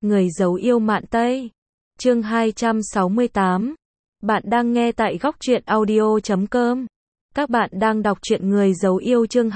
Người giấu yêu mạn Tây. Chương 268. Bạn đang nghe tại góc truyện audio.com. Các bạn đang đọc truyện Người giấu yêu chương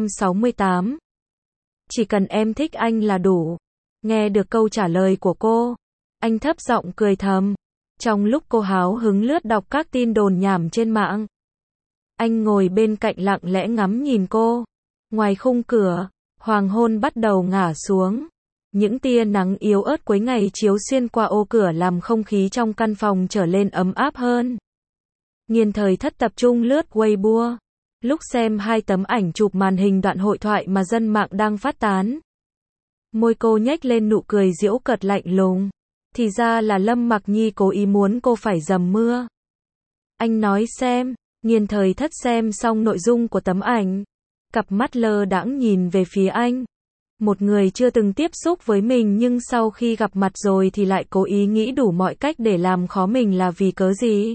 268. Chỉ cần em thích anh là đủ. Nghe được câu trả lời của cô, anh thấp giọng cười thầm. Trong lúc cô háo hứng lướt đọc các tin đồn nhảm trên mạng, anh ngồi bên cạnh lặng lẽ ngắm nhìn cô. Ngoài khung cửa, hoàng hôn bắt đầu ngả xuống. Những tia nắng yếu ớt cuối ngày chiếu xuyên qua ô cửa làm không khí trong căn phòng trở lên ấm áp hơn. Nghiên Thời Thất tập trung lướt Weibo, lúc xem hai tấm ảnh chụp màn hình đoạn hội thoại mà dân mạng đang phát tán. Môi cô nhếch lên nụ cười giễu cợt lạnh lùng. Thì ra là Lâm Mặc Nhi cố ý muốn cô phải dầm mưa. Anh nói xem. Nghiên Thời Thất xem xong nội dung của tấm ảnh, cặp mắt lơ đãng nhìn về phía anh. Một người chưa từng tiếp xúc với mình nhưng sau khi gặp mặt rồi thì lại cố ý nghĩ đủ mọi cách để làm khó mình là vì cớ gì?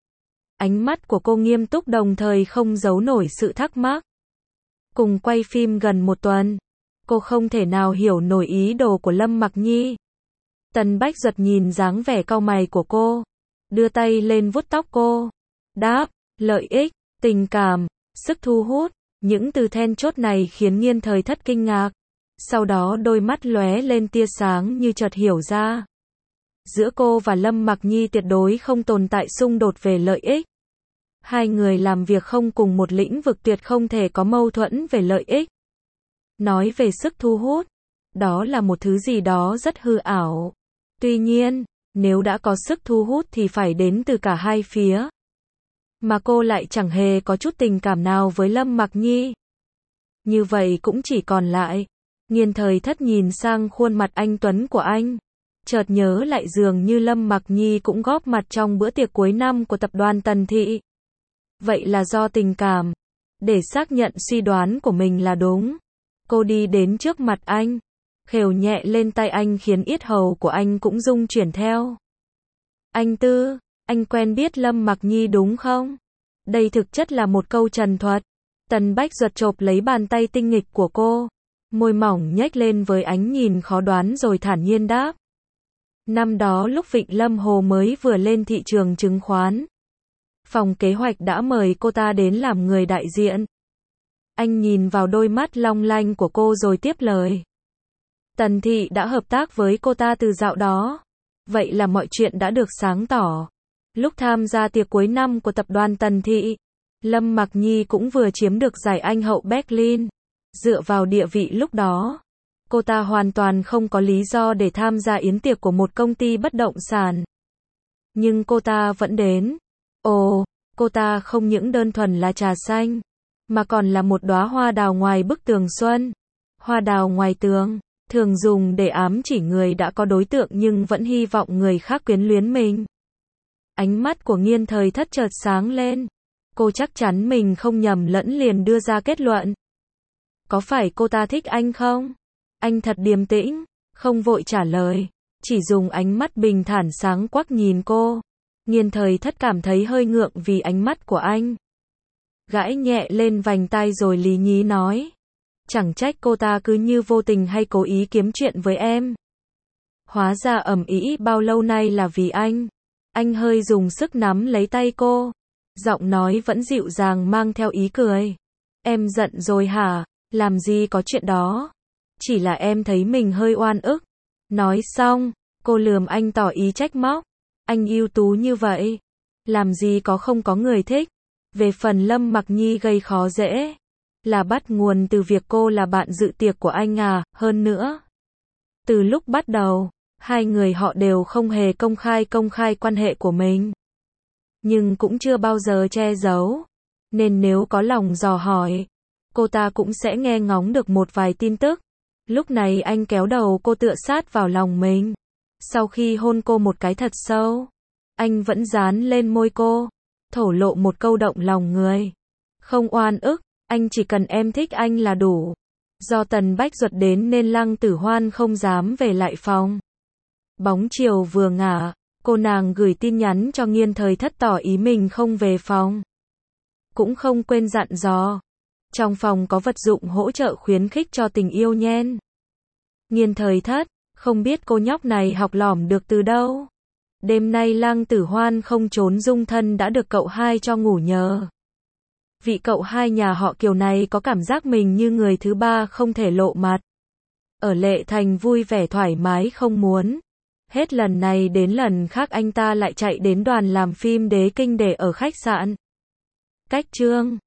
Ánh mắt của cô nghiêm túc đồng thời không giấu nổi sự thắc mắc. Cùng quay phim gần một tuần, cô không thể nào hiểu nổi ý đồ của Lâm Mặc Nhi. Tần Bách Duật nhìn dáng vẻ cau mày của cô, đưa tay lên vuốt tóc cô. Đáp, lợi ích, tình cảm, sức thu hút, những từ then chốt này khiến Nghiên Thời Thất kinh ngạc. Sau đó đôi mắt lóe lên tia sáng như chợt hiểu ra. Giữa cô và Lâm Mặc Nhi tuyệt đối không tồn tại xung đột về lợi ích. Hai người làm việc không cùng một lĩnh vực tuyệt không thể có mâu thuẫn về lợi ích. Nói về sức thu hút, đó là một thứ gì đó rất hư ảo. Tuy nhiên, nếu đã có sức thu hút thì phải đến từ cả hai phía. Mà cô lại chẳng hề có chút tình cảm nào với Lâm Mặc Nhi. Như vậy cũng chỉ còn lại. Nghiên Thời Thất nhìn sang khuôn mặt anh tuấn của anh, chợt nhớ lại dường như Lâm Mặc Nhi cũng góp mặt trong bữa tiệc cuối năm của tập đoàn Tần Thị. Vậy là do tình cảm. Để xác nhận suy đoán của mình là đúng, cô đi đến trước mặt anh, khều nhẹ lên tay anh khiến yết hầu của anh cũng rung chuyển theo. Anh Tư, anh quen biết Lâm Mặc Nhi đúng không? Đây thực chất là một câu trần thuật. Tần Bách Duật chộp lấy bàn tay tinh nghịch của cô, môi mỏng nhếch lên với ánh nhìn khó đoán rồi thản nhiên đáp. Năm đó lúc Vịnh Lâm Hồ mới vừa lên thị trường chứng khoán, phòng kế hoạch đã mời cô ta đến làm người đại diện. Anh nhìn vào đôi mắt long lanh của cô rồi tiếp lời. Tần Thị đã hợp tác với cô ta từ dạo đó. Vậy là mọi chuyện đã được sáng tỏ. Lúc tham gia tiệc cuối năm của tập đoàn Tần Thị, Lâm Mặc Nhi cũng vừa chiếm được giải Anh hậu Berlin. Dựa vào địa vị lúc đó, cô ta hoàn toàn không có lý do để tham gia yến tiệc của một công ty bất động sản. Nhưng cô ta vẫn đến. Ồ, cô ta không những đơn thuần là trà xanh, mà còn là một đóa hoa đào ngoài bức tường xuân. Hoa đào ngoài tường, thường dùng để ám chỉ người đã có đối tượng nhưng vẫn hy vọng người khác quyến luyến mình. Ánh mắt của Nghiên Thời Thất chợt sáng lên. Cô chắc chắn mình không nhầm lẫn liền đưa ra kết luận. Có phải cô ta thích anh không? Anh thật điềm tĩnh, không vội trả lời, chỉ dùng ánh mắt bình thản sáng quắc nhìn cô. Nghiên Thời Thất cảm thấy hơi ngượng vì ánh mắt của anh. Gãi nhẹ lên vành tai rồi lý nhí nói. Chẳng trách cô ta cứ như vô tình hay cố ý kiếm chuyện với em. Hóa ra ầm ĩ bao lâu nay là vì anh. Anh hơi dùng sức nắm lấy tay cô. Giọng nói vẫn dịu dàng mang theo ý cười. Em giận rồi hả? Làm gì có chuyện đó. Chỉ là em thấy mình hơi oan ức. Nói xong, cô lườm anh tỏ ý trách móc. Anh ưu tú như vậy, làm gì không có người thích. Về phần Lâm Mặc Nhi gây khó dễ, là bắt nguồn từ việc cô là bạn dự tiệc của anh à. Hơn nữa, từ lúc bắt đầu, hai người họ đều không hề công khai quan hệ của mình. Nhưng cũng chưa bao giờ che giấu. Nên nếu có lòng dò hỏi, cô ta cũng sẽ nghe ngóng được một vài tin tức. Lúc này anh kéo đầu cô tựa sát vào lòng mình. Sau khi hôn cô một cái thật sâu, anh vẫn dán lên môi cô, thổ lộ một câu động lòng người. Không oan ức, anh chỉ cần em thích anh là đủ. Do Tần Bách Duật đến nên Lăng Tử Hoan không dám về lại phòng. Bóng chiều vừa ngả, cô nàng gửi tin nhắn cho Nghiên Thời Thất tỏ ý mình không về phòng. Cũng không quên dặn dò. Trong phòng có vật dụng hỗ trợ khuyến khích cho tình yêu nhen. Nghiên Thời Thất, Không biết cô nhóc này học lỏm được từ đâu. Đêm nay Lang Tử Hoan không trốn dung thân đã được cậu hai cho ngủ nhờ. Vị cậu hai nhà họ Kiều này có cảm giác mình như người thứ ba không thể lộ mặt. Ở Lệ Thành vui vẻ thoải mái không muốn. Hết lần này đến lần khác anh ta lại chạy đến đoàn làm phim Đế Kinh để ở khách sạn. Cách chương